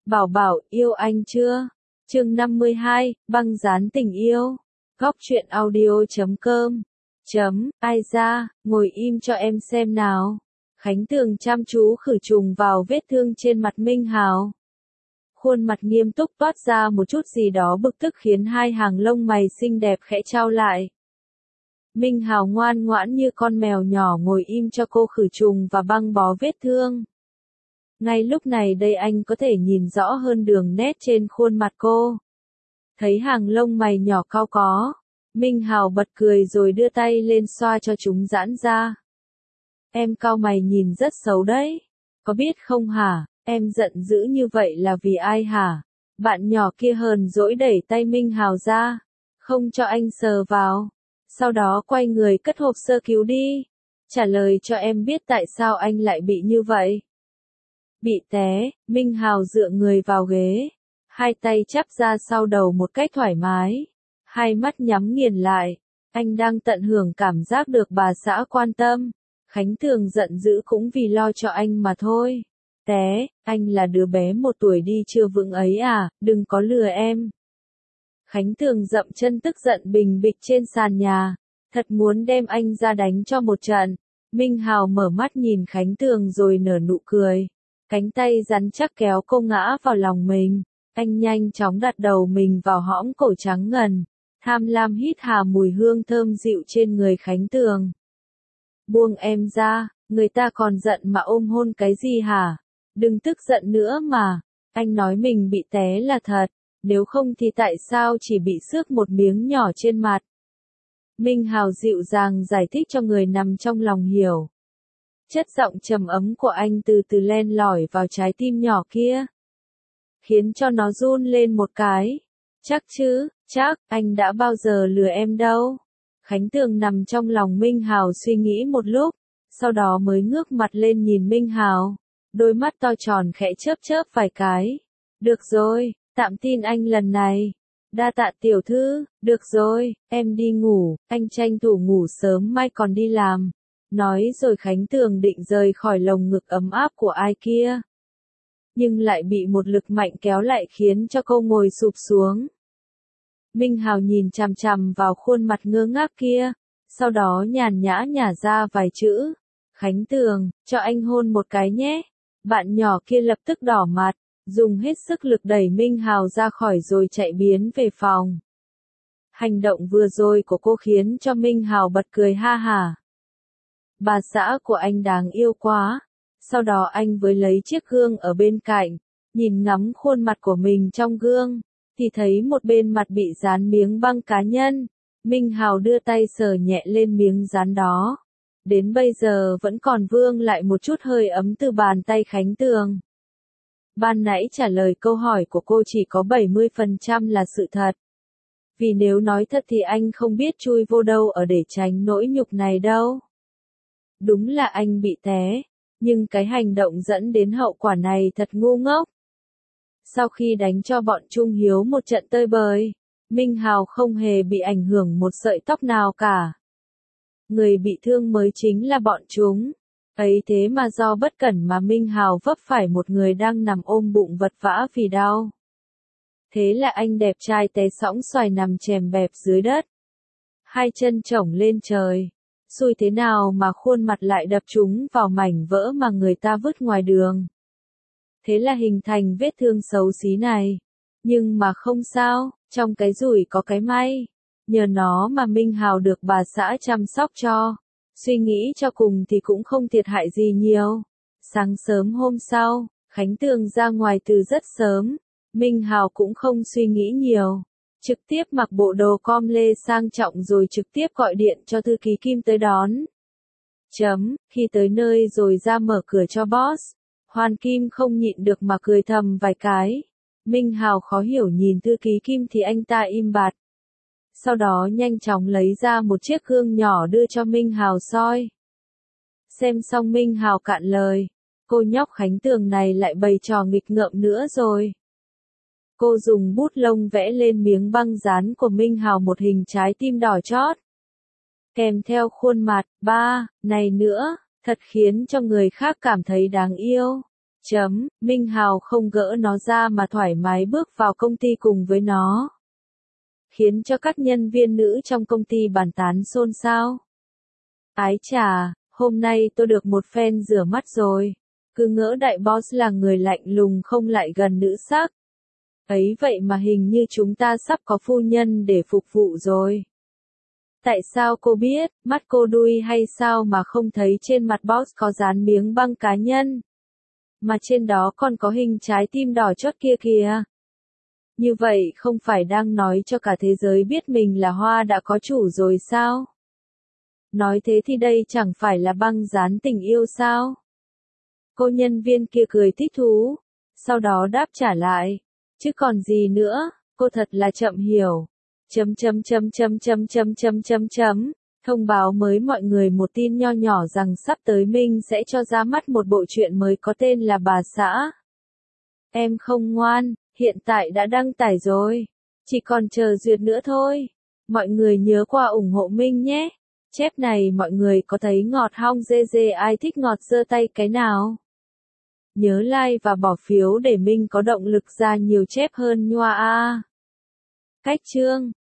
Bảo Bảo yêu anh chưa? Chương 52, băng dán tình yêu. Góc truyện audio.com. Ai ra, ngồi im cho em xem nào. Khánh Tường chăm chú khử trùng vào vết thương trên mặt Minh Hào. Khuôn mặt nghiêm túc toát ra một chút gì đó bực tức khiến hai hàng lông mày xinh đẹp khẽ chau lại. Minh Hào ngoan ngoãn như con mèo nhỏ ngồi im cho cô khử trùng và băng bó vết thương. Ngay lúc này đây anh có thể nhìn rõ hơn đường nét trên khuôn mặt cô. Thấy hàng lông mày nhỏ cau có, Minh Hào bật cười rồi đưa tay lên xoa cho chúng giãn ra. Em cau mày nhìn rất xấu đấy, có biết không hả? Em giận dữ như vậy là vì ai hả? Bạn nhỏ kia hờn dỗi đẩy tay Minh Hào ra, không cho anh sờ vào. Sau đó quay người cất hộp sơ cứu đi. Trả lời cho em biết tại sao anh lại bị như vậy. Bị té, Minh Hào dựa người vào ghế, hai tay chắp ra sau đầu một cách thoải mái, hai mắt nhắm nghiền lại. Anh đang tận hưởng cảm giác được bà xã quan tâm. Khánh Tường giận dữ cũng vì lo cho anh mà thôi. Té, anh là đứa bé 1 tuổi đi chưa vững ấy à, đừng có lừa em. Khánh Tường dậm chân tức giận bình bịch trên sàn nhà, thật muốn đem anh ra đánh cho một trận. Minh Hào mở mắt nhìn Khánh Tường rồi nở nụ cười. Cánh tay rắn chắc kéo cô ngã vào lòng mình. Anh nhanh chóng đặt đầu mình vào hõm cổ trắng ngần, tham lam hít hà mùi hương thơm dịu trên người Khánh Tường. Buông em ra, người ta còn giận mà ôm hôn cái gì hả? Đừng tức giận nữa mà. Anh nói mình bị té là thật, nếu không thì tại sao chỉ bị xước một miếng nhỏ trên mặt? Minh Hào dịu dàng giải thích cho người nằm trong lòng hiểu. Chất giọng trầm ấm của anh từ từ len lỏi vào trái tim nhỏ kia, khiến cho nó run lên một cái. Chắc chứ, chắc, anh đã bao giờ lừa em đâu. Khánh Tường nằm trong lòng Minh Hào suy nghĩ một lúc, sau đó mới ngước mặt lên nhìn Minh Hào. Đôi mắt to tròn khẽ chớp chớp vài cái. Được rồi, tạm tin anh lần này. Đa tạ tiểu thư, được rồi, em đi ngủ, anh tranh thủ ngủ sớm mai còn đi làm. Nói rồi Khánh Tường định rời khỏi lồng ngực ấm áp của ai kia, nhưng lại bị một lực mạnh kéo lại khiến cho cô ngồi sụp xuống. Minh Hào nhìn chằm chằm vào khuôn mặt ngơ ngác kia, sau đó nhàn nhã nhả ra vài chữ. Khánh Tường, cho anh hôn một cái nhé. Bạn nhỏ kia lập tức đỏ mặt, dùng hết sức lực đẩy Minh Hào ra khỏi rồi chạy biến về phòng. Hành động vừa rồi của cô khiến cho Minh Hào bật cười ha hả. Bà xã của anh đáng yêu quá. Sau đó anh mới lấy chiếc gương ở bên cạnh, nhìn ngắm khuôn mặt của mình trong gương, thì thấy một bên mặt bị dán miếng băng cá nhân. Minh Hào đưa tay sờ nhẹ lên miếng dán đó. Đến bây giờ vẫn còn vương lại một chút hơi ấm từ bàn tay Khánh Tường. Ban nãy trả lời câu hỏi của cô chỉ có 70% là sự thật. Vì nếu nói thật thì anh không biết chui vô đâu ở để tránh nỗi nhục này đâu. Đúng là anh bị té, nhưng cái hành động dẫn đến hậu quả này thật ngu ngốc. Sau khi đánh cho bọn Trung Hiếu một trận tơi bời, Minh Hào không hề bị ảnh hưởng một sợi tóc nào cả. Người bị thương mới chính là bọn chúng. Ấy thế mà do bất cẩn mà Minh Hào vấp phải một người đang nằm ôm bụng vật vã vì đau. Thế là anh đẹp trai té sõng xoài nằm chèm bẹp dưới đất, hai chân chổng lên trời. Xui thế nào mà khuôn mặt lại đập trúng vào mảnh vỡ mà người ta vứt ngoài đường. Thế là hình thành vết thương xấu xí này. Nhưng mà không sao, trong cái rủi có cái may. Nhờ nó mà Minh Hào được bà xã chăm sóc cho. Suy nghĩ cho cùng thì cũng không thiệt hại gì nhiều. Sáng sớm hôm sau, Khánh Tường ra ngoài từ rất sớm. Minh Hào cũng không suy nghĩ nhiều. Trực tiếp mặc bộ đồ com lê sang trọng rồi trực tiếp gọi điện cho thư ký Kim tới đón. Khi tới nơi rồi ra mở cửa cho boss, Hoàn Kim không nhịn được mà cười thầm vài cái. Minh Hào khó hiểu nhìn thư ký Kim thì anh ta im bặt. Sau đó nhanh chóng lấy ra một chiếc gương nhỏ đưa cho Minh Hào soi. Xem xong Minh Hào cạn lời, cô nhóc Khánh Tường này lại bày trò nghịch ngợm nữa rồi. Cô dùng bút lông vẽ lên miếng băng dán của Minh Hào một hình trái tim đỏ chót, kèm theo khuôn mặt, ba, này nữa, thật khiến cho người khác cảm thấy đáng yêu. Minh Hào không gỡ nó ra mà thoải mái bước vào công ty cùng với nó. Khiến cho các nhân viên nữ trong công ty bàn tán xôn xao. Ái chà, hôm nay tôi được một phen rửa mắt rồi. Cứ ngỡ đại boss là người lạnh lùng không lại gần nữ sắc. Ấy vậy mà hình như chúng ta sắp có phu nhân để phục vụ rồi. Tại sao cô biết, mắt cô đuôi hay sao mà không thấy trên mặt boss có dán miếng băng cá nhân? Mà trên đó còn có hình trái tim đỏ chót kia kìa. Như vậy không phải đang nói cho cả thế giới biết mình là hoa đã có chủ rồi sao? Nói thế thì đây chẳng phải là băng dán tình yêu sao? Cô nhân viên kia cười thích thú, sau đó đáp trả lại. Chứ còn gì nữa, cô thật là chậm hiểu. Thông báo mới mọi người một tin nho nhỏ rằng sắp tới Minh sẽ cho ra mắt một bộ truyện mới có tên là Bà Xã. Em không ngoan, hiện tại đã đăng tải rồi. Chỉ còn chờ duyệt nữa thôi. Mọi người nhớ qua ủng hộ Minh nhé. Chép này mọi người có thấy ngọt hong dê dê, ai thích ngọt giơ tay cái nào? Nhớ like và bỏ phiếu để Minh có động lực ra nhiều chép hơn nhoa a. Cách chương